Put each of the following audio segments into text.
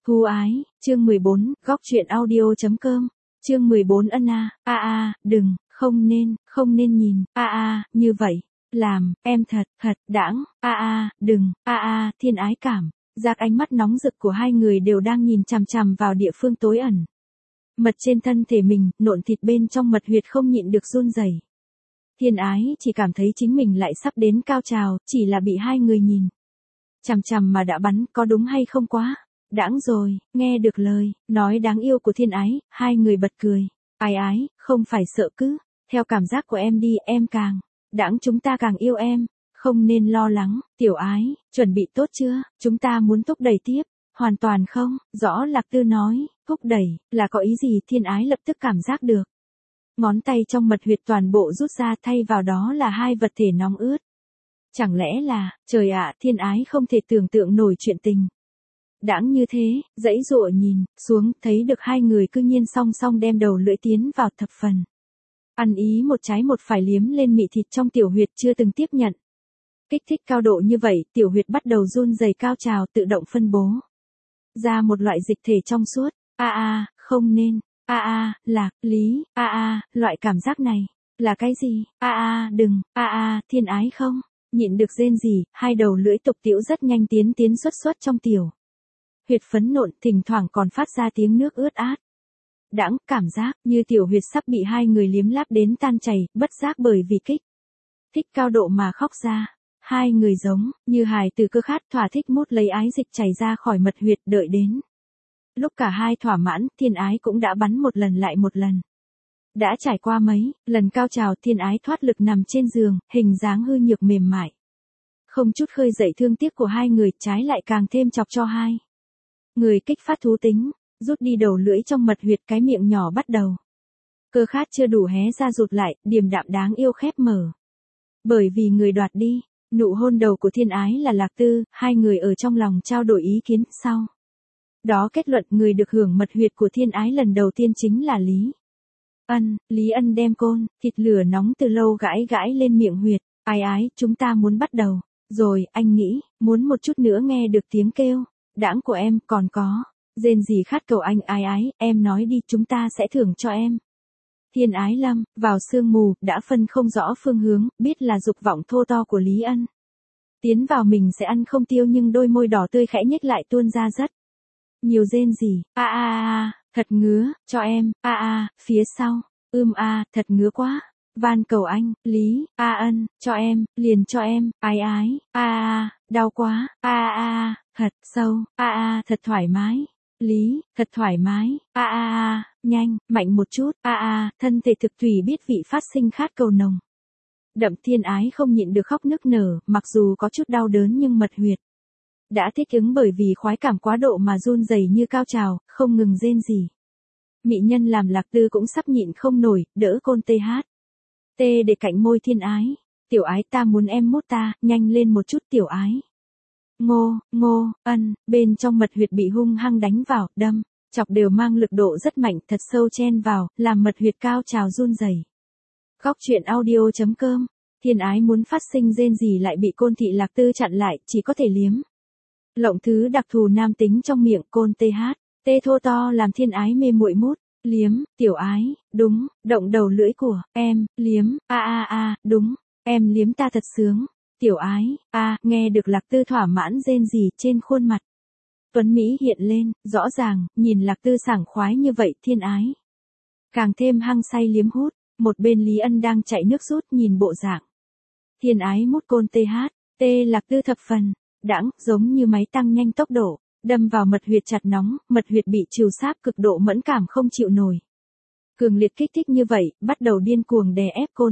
Thu ái, chương 14, góc truyện audio.com, chương 14 ân đừng, không nên nhìn, như vậy, làm, em thật, đãng, đừng, thiên ái cảm, giác ánh mắt nóng rực của hai người đều đang nhìn chằm chằm vào địa phương tối ẩn. Mật trên thân thể mình, nộn thịt bên trong mật huyệt không nhịn được run rẩy. Thiên ái chỉ cảm thấy chính mình lại sắp đến cao trào, chỉ là bị hai người nhìn chằm chằm mà đã bắn, có đúng hay không quá. Đãng rồi, nghe được lời nói đáng yêu của thiên ái, hai người bật cười. Ái, không phải sợ cứ, theo cảm giác của em đi, em càng đãng, chúng ta càng yêu em, không nên lo lắng. Tiểu ái, chuẩn bị tốt chưa, chúng ta muốn thúc đẩy tiếp. Hoàn toàn không, rõ Lạc Tư nói, thúc đẩy, là có ý gì? Thiên ái lập tức cảm giác được. Ngón tay trong mật huyệt toàn bộ rút ra, thay vào đó là hai vật thể nóng ướt. Chẳng lẽ là, trời ạ, thiên ái không thể tưởng tượng nổi chuyện tình đãng như thế, dãy dụa nhìn xuống, thấy được hai người cư nhiên song song đem đầu lưỡi tiến vào, thập phần ăn ý, một trái một phải liếm lên mị thịt trong tiểu huyệt chưa từng tiếp nhận. Kích thích cao độ như vậy, tiểu huyệt bắt đầu run rẩy, cao trào tự động phân bố ra một loại dịch thể trong suốt. Không nên, Lạc, Lý, loại cảm giác này là cái gì? Đừng, thiên ái không nhịn được rên rỉ, hai đầu lưỡi tục tĩu rất nhanh tiến xuất trong tiểu huyệt phấn nộn, thỉnh thoảng còn phát ra tiếng nước ướt át. Đãng, cảm giác như tiểu huyệt sắp bị hai người liếm láp đến tan chảy, bất giác bởi vì kích thích cao độ mà khóc ra. Hai người giống như hài tử cơ khát thỏa thích mút lấy ái dịch chảy ra khỏi mật huyệt, đợi đến lúc cả hai thỏa mãn, thiên ái cũng đã bắn một lần lại một lần. Đã trải qua mấy lần cao trào, thiên ái thoát lực nằm trên giường, hình dáng hư nhược mềm mại, không chút khơi dậy thương tiếc của hai người, trái lại càng thêm chọc cho hai người kích phát thú tính, rút đi đầu lưỡi trong mật huyệt, cái miệng nhỏ bắt đầu cơ khát chưa đủ hé ra rụt lại, điềm đạm đáng yêu khép mở. Bởi vì người đoạt đi nụ hôn đầu của thiên ái là Lạc Tư, hai người ở trong lòng trao đổi ý kiến, sau đó kết luận người được hưởng mật huyệt của thiên ái lần đầu tiên chính là Lý Ân. Lý Ân đem côn thịt lửa nóng từ lâu gãi lên miệng huyệt. Ái, chúng ta muốn bắt đầu rồi, anh nghĩ muốn một chút nữa nghe được tiếng kêu đãng của em, còn có rên rỉ khát cầu anh. Ái, em nói đi, chúng ta sẽ thưởng cho em. Thiên ái lâm vào sương mù, đã phân không rõ phương hướng, biết là dục vọng thô to của Lý Ân tiến vào mình sẽ ăn không tiêu, nhưng đôi môi đỏ tươi khẽ nhếch lại, tuôn ra rất nhiều rên rỉ. Thật ngứa, cho em. Phía sau, thật ngứa quá, van cầu anh, Lý. Ân, cho em, liền cho em. Ái, đau quá. Thật sâu. Thật thoải mái. Lý, thật thoải mái. Nhanh, mạnh một chút. Thân thể thực tùy biết vị phát sinh khát cầu nồng đậm, thiên ái không nhịn được khóc nức nở, mặc dù có chút đau đớn nhưng mật huyệt đã thích ứng bởi vì khoái cảm quá độ mà run rẩy như cao trào, không ngừng rên rỉ. Mị nhân làm Lạc Tư cũng sắp nhịn không nổi, đỡ côn để cạnh môi thiên ái. Tiểu ái, ta muốn em mút ta, nhanh lên một chút tiểu ái. Ngô, Ân, bên trong mật huyệt bị hung hăng đánh vào, đâm chọc đều mang lực độ rất mạnh, thật sâu chen vào, làm mật huyệt cao trào run rẩy. Góc truyện audio.com, thiên ái muốn phát sinh rên rỉ lại bị côn thị Lạc Tư chặn lại, chỉ có thể liếm lộng thứ đặc thù nam tính trong miệng. Côn thô to làm thiên ái mê muội mút, liếm. Tiểu ái, đúng, động đầu lưỡi của em, liếm. Đúng, em liếm ta thật sướng. Tiểu ái, nghe được Lạc Tư thỏa mãn rên rỉ, trên khuôn mặt tuấn mỹ hiện lên, rõ ràng, nhìn Lạc Tư sảng khoái như vậy, thiên ái càng thêm hăng say liếm hút. Một bên Lý Ân đang chạy nước rút, nhìn bộ dạng thiên ái mút côn Lạc Tư thập phần đãng, giống như máy tăng nhanh tốc độ, đâm vào mật huyệt chặt nóng, mật huyệt bị trìu sáp cực độ mẫn cảm không chịu nổi. Cường liệt kích thích như vậy, bắt đầu điên cuồng đè ép côn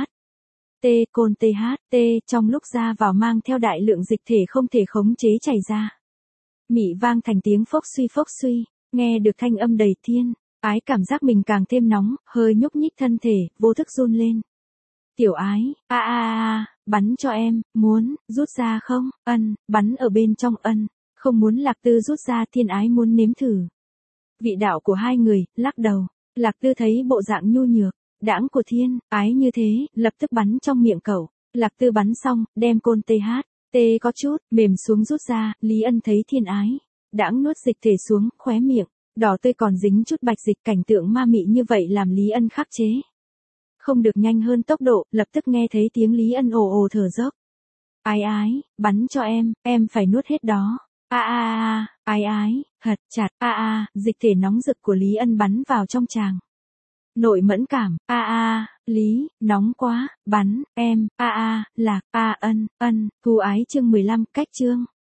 trong lúc ra vào mang theo đại lượng dịch thể không thể khống chế chảy ra. Mị vang thành tiếng phốc suy, nghe được thanh âm đầy thiên ái cảm giác mình càng thêm nóng, hơi nhúc nhích thân thể, vô thức run lên. Tiểu ái, bắn cho em, muốn rút ra không? Ân, bắn ở bên trong. Ân, không muốn. Lạc Tư rút ra, thiên ái muốn nếm thử vị đạo của hai người, lắc đầu. Lạc Tư thấy bộ dạng nhu nhược đãng của thiên ái như thế, lập tức bắn trong miệng cậu. Lạc Tư bắn xong, đem côn có chút mềm xuống rút ra. Lý Ân thấy thiên ái đãng nuốt dịch thể xuống, khóe miệng đỏ tươi còn dính chút bạch dịch, cảnh tượng ma mị như vậy làm Lý Ân khắc chế không được nhanh hơn tốc độ, lập tức nghe thấy tiếng Lý Ân ồ ồ thở dốc. Ái ái, bắn cho em phải nuốt hết đó. Ái ái, thật chặt, dịch thể nóng rực của Lý Ân bắn vào trong tràng. Nội mẫn cảm, Lý, nóng quá, bắn, em, Lạc, Ân, Thu ái chương 15, cách chương.